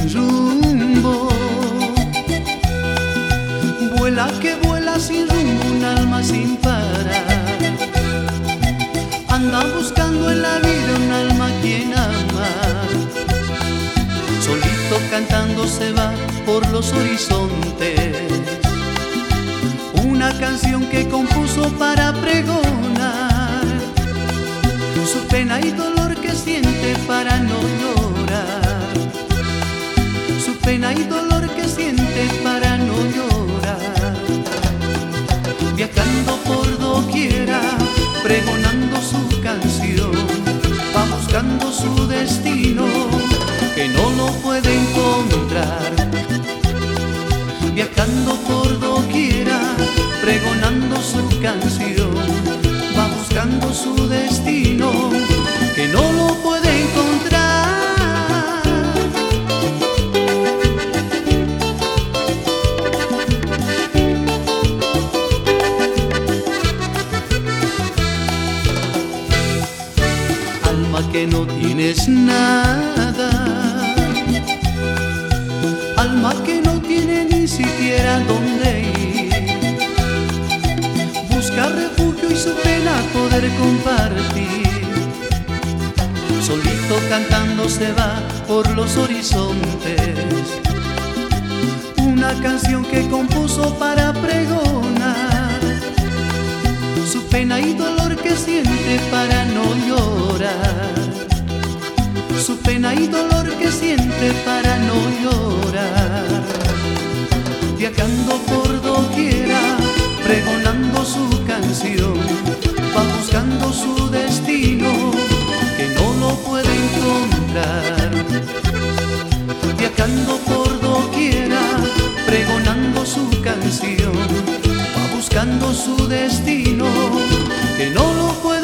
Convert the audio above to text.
sin rumbo. Vuela que vuela sin rumbo, un alma sin parar. Anda buscando en la vida un alma quien ama. Solito cantando se va por los horizontes, una canción que compuso para pregonar su pena y dolor que siente para no llorar. Su pena y dolor que siente para no llorar. Viajando por doquiera, pregonando su canción, va buscando su destino que no lo puede encontrar. Viajando por doquiera, pregonando su canción, va buscando su destino que no lo puede encontrar. Alma que no tienes nada, alma que no tiene ni siquiera dónde ir, busca refugio y su pena poder compartir. Solito cantando se va por los horizontes, una canción que compuso para pregonar su pena y dolor que siente para no llorar. Su pena y dolor que siente para no llorar. Viajando por doquiera, pregonando su canción, va buscando su destino que no lo puede encontrar. Viajando por doquiera, pregonando su canción, va buscando su destino que no lo puede